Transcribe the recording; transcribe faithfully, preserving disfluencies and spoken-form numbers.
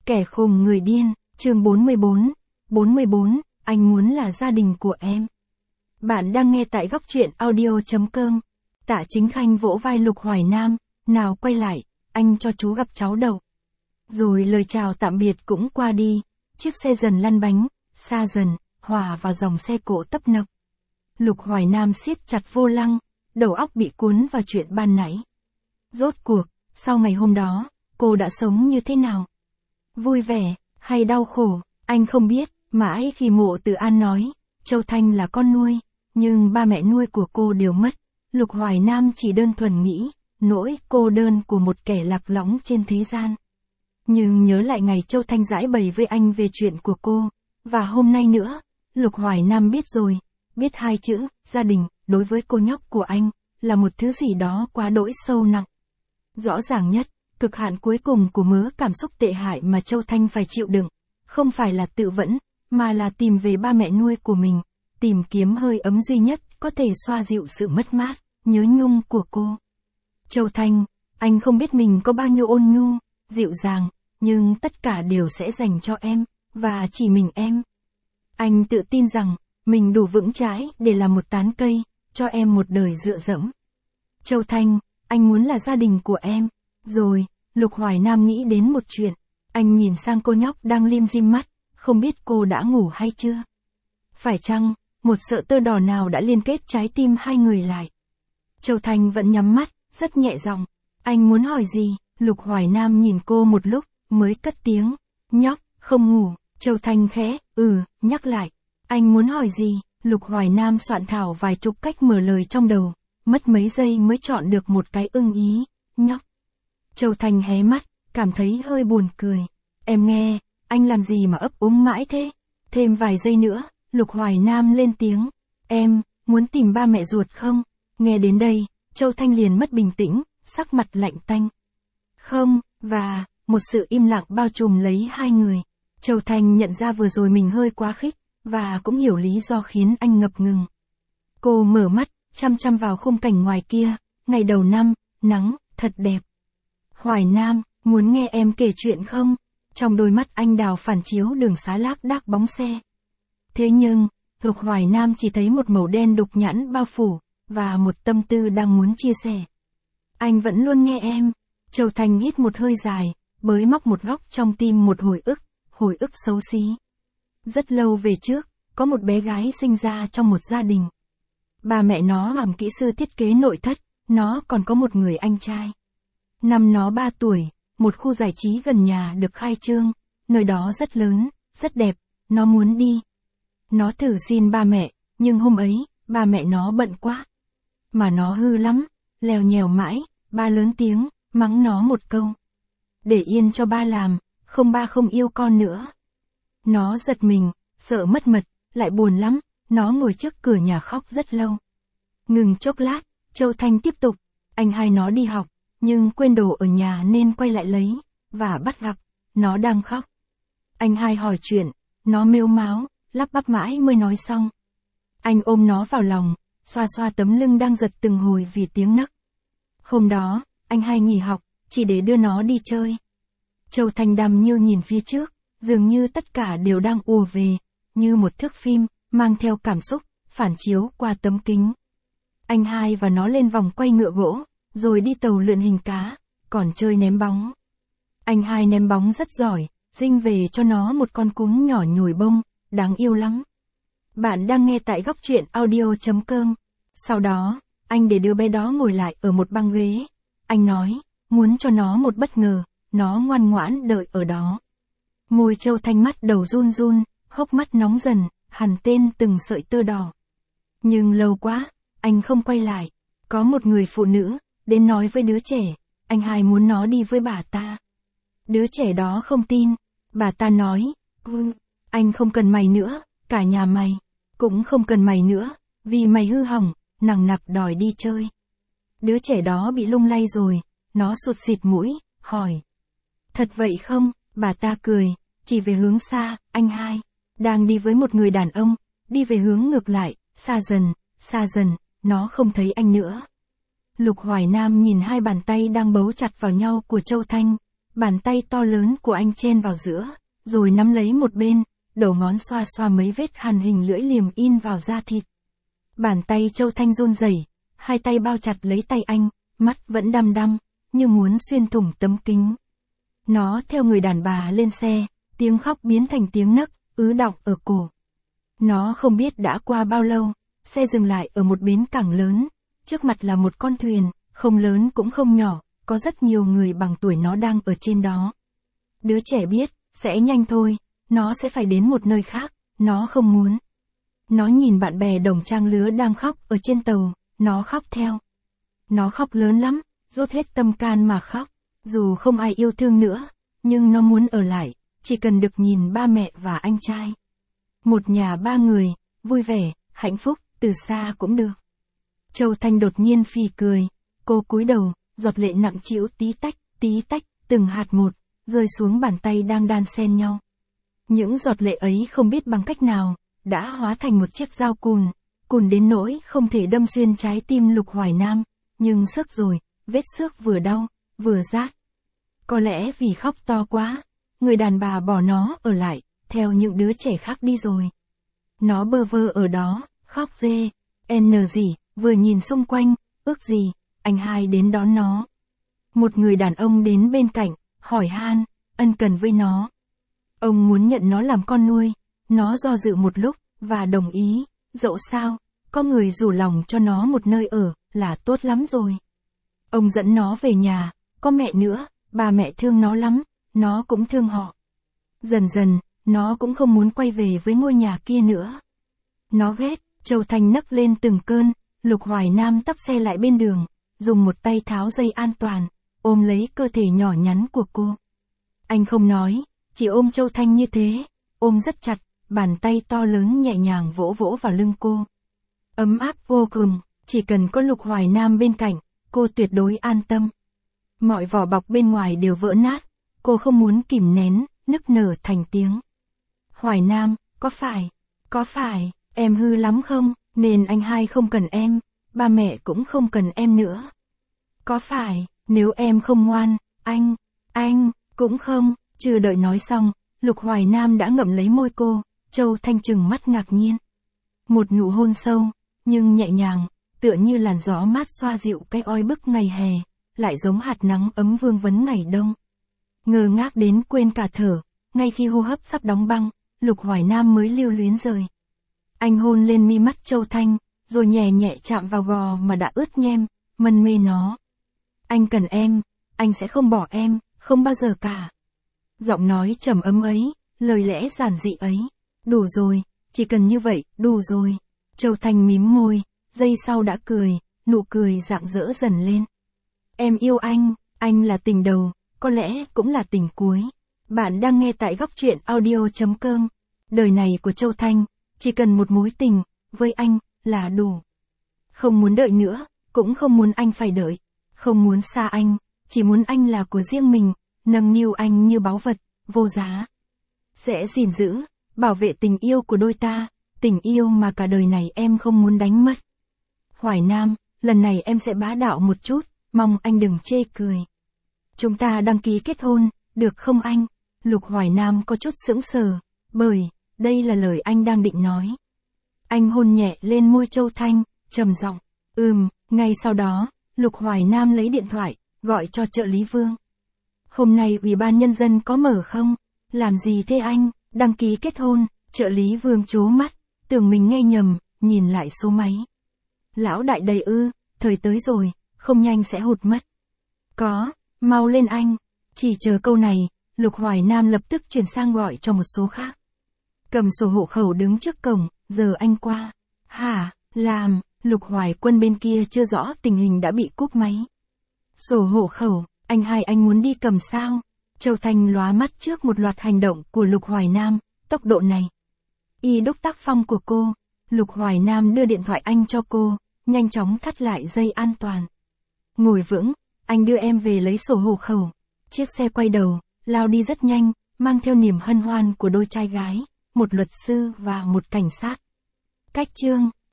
Kẻ khùng người điên, chương bốn mươi bốn. bốn mươi bốn, anh muốn là gia đình của em. Bạn đang nghe tại góc truyện audio chấm com. Tạ Chính Khanh vỗ vai Lục Hoài Nam, nào quay lại, anh cho chú gặp cháu đầu. Rồi lời chào tạm biệt cũng qua đi, chiếc xe dần lăn bánh, xa dần, hòa vào dòng xe cộ tấp nập. Lục Hoài Nam siết chặt vô lăng, đầu óc bị cuốn vào chuyện ban nãy. Rốt cuộc, sau ngày hôm đó, cô đã sống như thế nào? Vui vẻ, hay đau khổ, anh không biết, mãi khi Mộ Từ An nói, Châu Thanh là con nuôi, nhưng ba mẹ nuôi của cô đều mất. Lục Hoài Nam chỉ đơn thuần nghĩ, nỗi cô đơn của một kẻ lạc lõng trên thế gian. Nhưng nhớ lại ngày Châu Thanh giải bày với anh về chuyện của cô, và hôm nay nữa, Lục Hoài Nam biết rồi, biết hai chữ, gia đình, đối với cô nhóc của anh, là một thứ gì đó quá đỗi sâu nặng. Rõ ràng nhất, cực hạn cuối cùng của mớ cảm xúc tệ hại mà Châu Thanh phải chịu đựng, không phải là tự vẫn, mà là tìm về ba mẹ nuôi của mình, tìm kiếm hơi ấm duy nhất có thể xoa dịu sự mất mát, nhớ nhung của cô. Châu Thanh, anh không biết mình có bao nhiêu ôn nhu, dịu dàng, nhưng tất cả đều sẽ dành cho em, và chỉ mình em. Anh tự tin rằng, mình đủ vững chãi để làm một tán cây, cho em một đời dựa dẫm. Châu Thanh, anh muốn là gia đình của em. Rồi, Lục Hoài Nam nghĩ đến một chuyện. Anh nhìn sang cô nhóc đang lim dim mắt, không biết cô đã ngủ hay chưa. Phải chăng, một sợi tơ đỏ nào đã liên kết trái tim hai người lại? Châu Thanh vẫn nhắm mắt, rất nhẹ giọng. Anh muốn hỏi gì? Lục Hoài Nam nhìn cô một lúc, mới cất tiếng. Nhóc, không ngủ. Châu Thanh khẽ, ừ, nhắc lại. Anh muốn hỏi gì? Lục Hoài Nam soạn thảo vài chục cách mở lời trong đầu, mất mấy giây mới chọn được một cái ưng ý. Nhóc. Châu Thanh hé mắt, cảm thấy hơi buồn cười. Em nghe, anh làm gì mà ấp úng mãi thế? Thêm vài giây nữa, Lục Hoài Nam lên tiếng. Em, muốn tìm ba mẹ ruột không? Nghe đến đây, Châu Thanh liền mất bình tĩnh, sắc mặt lạnh tanh. Không, và, một sự im lặng bao trùm lấy hai người. Châu Thanh nhận ra vừa rồi mình hơi quá khích, và cũng hiểu lý do khiến anh ngập ngừng. Cô mở mắt, chăm chăm vào khung cảnh ngoài kia, ngày đầu năm, nắng, thật đẹp. Hoài Nam, muốn nghe em kể chuyện không? Trong đôi mắt anh đào phản chiếu đường xá lác đác bóng xe. Thế nhưng, Lục Hoài Nam chỉ thấy một màu đen đục nhẵn bao phủ, và một tâm tư đang muốn chia sẻ. Anh vẫn luôn nghe em. Châu Thanh hít một hơi dài, bới móc một góc trong tim một hồi ức, hồi ức xấu xí. Rất lâu về trước, có một bé gái sinh ra trong một gia đình. Ba mẹ nó làm kỹ sư thiết kế nội thất, nó còn có một người anh trai. Năm nó ba tuổi, một khu giải trí gần nhà được khai trương, nơi đó rất lớn, rất đẹp, nó muốn đi. Nó thử xin ba mẹ, nhưng hôm ấy, ba mẹ nó bận quá. Mà nó hư lắm, lèo nhèo mãi, ba lớn tiếng, mắng nó một câu. Để yên cho ba làm, không ba không yêu con nữa. Nó giật mình, sợ mất mật, lại buồn lắm, nó ngồi trước cửa nhà khóc rất lâu. Ngừng chốc lát, Châu Thanh tiếp tục, anh hai nó đi học, nhưng quên đồ ở nhà nên quay lại lấy, và bắt gặp, nó đang khóc. Anh hai hỏi chuyện, nó mếu máo, lắp bắp mãi mới nói xong. Anh ôm nó vào lòng, xoa xoa tấm lưng đang giật từng hồi vì tiếng nấc. Hôm đó, anh hai nghỉ học, chỉ để đưa nó đi chơi. Châu Thanh đăm nhiêu nhìn phía trước, dường như tất cả đều đang ùa về, như một thước phim, mang theo cảm xúc, phản chiếu qua tấm kính. Anh hai và nó lên vòng quay ngựa gỗ, rồi đi tàu lượn hình cá, còn chơi ném bóng. Anh hai ném bóng rất giỏi, dinh về cho nó một con cún nhỏ nhồi bông, đáng yêu lắm. Bạn đang nghe tại góc truyện audio chấm com. Sau đó, anh để đứa bé đó ngồi lại ở một băng ghế. Anh nói, muốn cho nó một bất ngờ, nó ngoan ngoãn đợi ở đó. Môi Châu Thanh mắt đầu run run, hốc mắt nóng dần, hằn tên từng sợi tơ đỏ. Nhưng lâu quá, anh không quay lại. Có một người phụ nữ, đến nói với đứa trẻ, anh hai muốn nó đi với bà ta. Đứa trẻ đó không tin, bà ta nói, ừ, anh không cần mày nữa, cả nhà mày, cũng không cần mày nữa, vì mày hư hỏng, nằng nặc đòi đi chơi. Đứa trẻ đó bị lung lay rồi, nó sụt xịt mũi, hỏi. Thật vậy không? Bà ta cười, chỉ về hướng xa, anh hai, đang đi với một người đàn ông, đi về hướng ngược lại, xa dần, xa dần, nó không thấy anh nữa. Lục Hoài Nam nhìn hai bàn tay đang bấu chặt vào nhau của Châu Thanh, Bàn tay to lớn của anh chen vào giữa, rồi nắm lấy một bên, đầu ngón xoa xoa mấy vết hằn hình lưỡi liềm in vào da thịt. Bàn tay Châu Thanh run rẩy, hai tay bao chặt lấy tay anh, mắt vẫn đăm đăm, như muốn xuyên thủng tấm kính. Nó theo người đàn bà lên xe, tiếng khóc biến thành tiếng nấc, ứ đọng ở cổ. Nó không biết đã qua bao lâu, xe dừng lại ở một bến cảng lớn, trước mặt là một con thuyền, không lớn cũng không nhỏ, có rất nhiều người bằng tuổi nó đang ở trên đó. Đứa trẻ biết, sẽ nhanh thôi, nó sẽ phải đến một nơi khác, nó không muốn. Nó nhìn bạn bè đồng trang lứa đang khóc ở trên tàu, nó khóc theo. Nó khóc lớn lắm, rút hết tâm can mà khóc, dù không ai yêu thương nữa, nhưng nó muốn ở lại, chỉ cần được nhìn ba mẹ và anh trai. Một nhà ba người, vui vẻ, hạnh phúc, từ xa cũng được. Châu Thanh đột nhiên phì cười, cô cúi đầu, giọt lệ nặng trĩu tí tách, tí tách, từng hạt một, rơi xuống bàn tay đang đan xen nhau. Những giọt lệ ấy không biết bằng cách nào, đã hóa thành một chiếc dao cùn, cùn đến nỗi không thể đâm xuyên trái tim Lục Hoài Nam, nhưng xước rồi, vết xước vừa đau, vừa rát. Có lẽ vì khóc to quá, người đàn bà bỏ nó ở lại, theo những đứa trẻ khác đi rồi. Nó bơ vơ ở đó, khóc dê, n gì, vừa nhìn xung quanh, ước gì, anh hai đến đón nó. Một người đàn ông đến bên cạnh, hỏi han, ân cần với nó. Ông muốn nhận nó làm con nuôi, nó do dự một lúc, và đồng ý, dẫu sao, có người rủ lòng cho nó một nơi ở, là tốt lắm rồi. Ông dẫn nó về nhà, có mẹ nữa, bà mẹ thương nó lắm, nó cũng thương họ. Dần dần, nó cũng không muốn quay về với ngôi nhà kia nữa. Nó ghét, Châu Thanh nấc lên từng cơn, Lục Hoài Nam tấp xe lại bên đường, dùng một tay tháo dây an toàn, ôm lấy cơ thể nhỏ nhắn của cô. Anh không nói, chỉ ôm Châu Thanh như thế, ôm rất chặt, bàn tay to lớn nhẹ nhàng vỗ vỗ vào lưng cô. Ấm áp vô cùng, chỉ cần có Lục Hoài Nam bên cạnh, cô tuyệt đối an tâm. Mọi vỏ bọc bên ngoài đều vỡ nát, cô không muốn kìm nén, nức nở thành tiếng. Hoài Nam, có phải, có phải, em hư lắm không, nên anh hai không cần em, ba mẹ cũng không cần em nữa. Có phải, nếu em không ngoan, anh, anh, cũng không, chưa đợi nói xong, Lục Hoài Nam đã ngậm lấy môi cô, Châu Thanh trừng mắt ngạc nhiên. Một nụ hôn sâu, nhưng nhẹ nhàng, tựa như làn gió mát xoa dịu cái oi bức ngày hè, lại giống hạt nắng ấm vương vấn ngày đông. Ngơ ngác đến quên cả thở, ngay khi hô hấp sắp đóng băng, Lục Hoài Nam mới lưu luyến rời. Anh hôn lên mi mắt Châu Thanh, rồi nhẹ nhẹ chạm vào gò mà đã ướt nhem, mân mê nó. Anh cần em, anh sẽ không bỏ em, không bao giờ cả. Giọng nói trầm ấm ấy, lời lẽ giản dị ấy. Đủ rồi, chỉ cần như vậy, đủ rồi. Châu Thanh mím môi, giây sau đã cười, nụ cười rạng rỡ dần lên. Em yêu anh, anh là tình đầu, có lẽ cũng là tình cuối. Bạn đang nghe tại góc truyện audio chấm com. Đời này của Châu Thanh, chỉ cần một mối tình, với anh, là đủ. Không muốn đợi nữa, cũng không muốn anh phải đợi. Không muốn xa anh, chỉ muốn anh là của riêng mình, nâng niu anh như báu vật, vô giá. Sẽ gìn giữ, bảo vệ tình yêu của đôi ta, tình yêu mà cả đời này em không muốn đánh mất. Hoài Nam, lần này em sẽ bá đạo một chút, mong anh đừng chê cười. Chúng ta đăng ký kết hôn, được không anh? Lục Hoài Nam có chút sững sờ, bởi, đây là lời anh đang định nói. Anh hôn nhẹ lên môi Châu Thanh, trầm giọng, ừm, ngay sau đó, Lục Hoài Nam lấy điện thoại, gọi cho trợ lý Vương. Hôm nay Ủy ban Nhân dân có mở không? Làm gì thế anh? Đăng ký kết hôn, trợ lý Vương trố mắt, tưởng mình nghe nhầm, nhìn lại số máy. Lão đại đầy ư, thời tới rồi, không nhanh sẽ hụt mất. Có, mau lên anh. Chỉ chờ câu này, Lục Hoài Nam lập tức chuyển sang gọi cho một số khác. Cầm sổ hộ khẩu đứng trước cổng, giờ anh qua. Hả, làm, Lục Hoài Quân bên kia chưa rõ tình hình đã bị cúp máy. Sổ hộ khẩu, anh hai anh muốn đi cầm sao? Châu Thanh lóa mắt trước một loạt hành động của Lục Hoài Nam, tốc độ này. Y đúc tác phong của cô, Lục Hoài Nam đưa điện thoại anh cho cô, nhanh chóng thắt lại dây an toàn. Ngồi vững, anh đưa em về lấy sổ hộ khẩu. Chiếc xe quay đầu, lao đi rất nhanh, mang theo niềm hân hoan của đôi trai gái, một luật sư và một cảnh sát. Cách chương